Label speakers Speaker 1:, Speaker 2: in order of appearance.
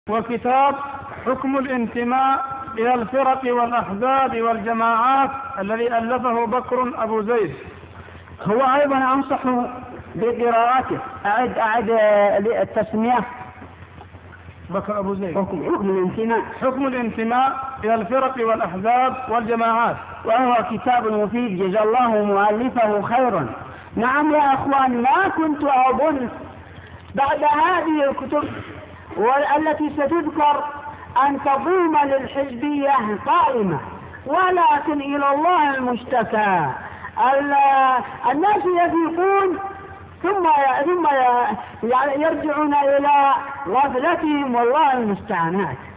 Speaker 1: وكتاب حكم الانتماء إلى الفرق والأحزاب والجماعات الذي ألفه بكر أبو زيد.
Speaker 2: هو أيضا أنصح بقراءته. أعد التسمية.
Speaker 1: بكر أبو زيد.
Speaker 2: حكم
Speaker 1: الانتماء إلى الفرق والأحزاب والجماعات،
Speaker 2: وهو كتاب مفيد جزا الله مؤلفه خيرا. نعم يا أخوان، ما كنت أظن بعد هذه الكتب والتي ستذكر أن تضم للحزبية قائمة، ولكن إلى الله المشتكى. الناس يفيقون ثم يرجعون إلى غفلتهم، والله المستعانات.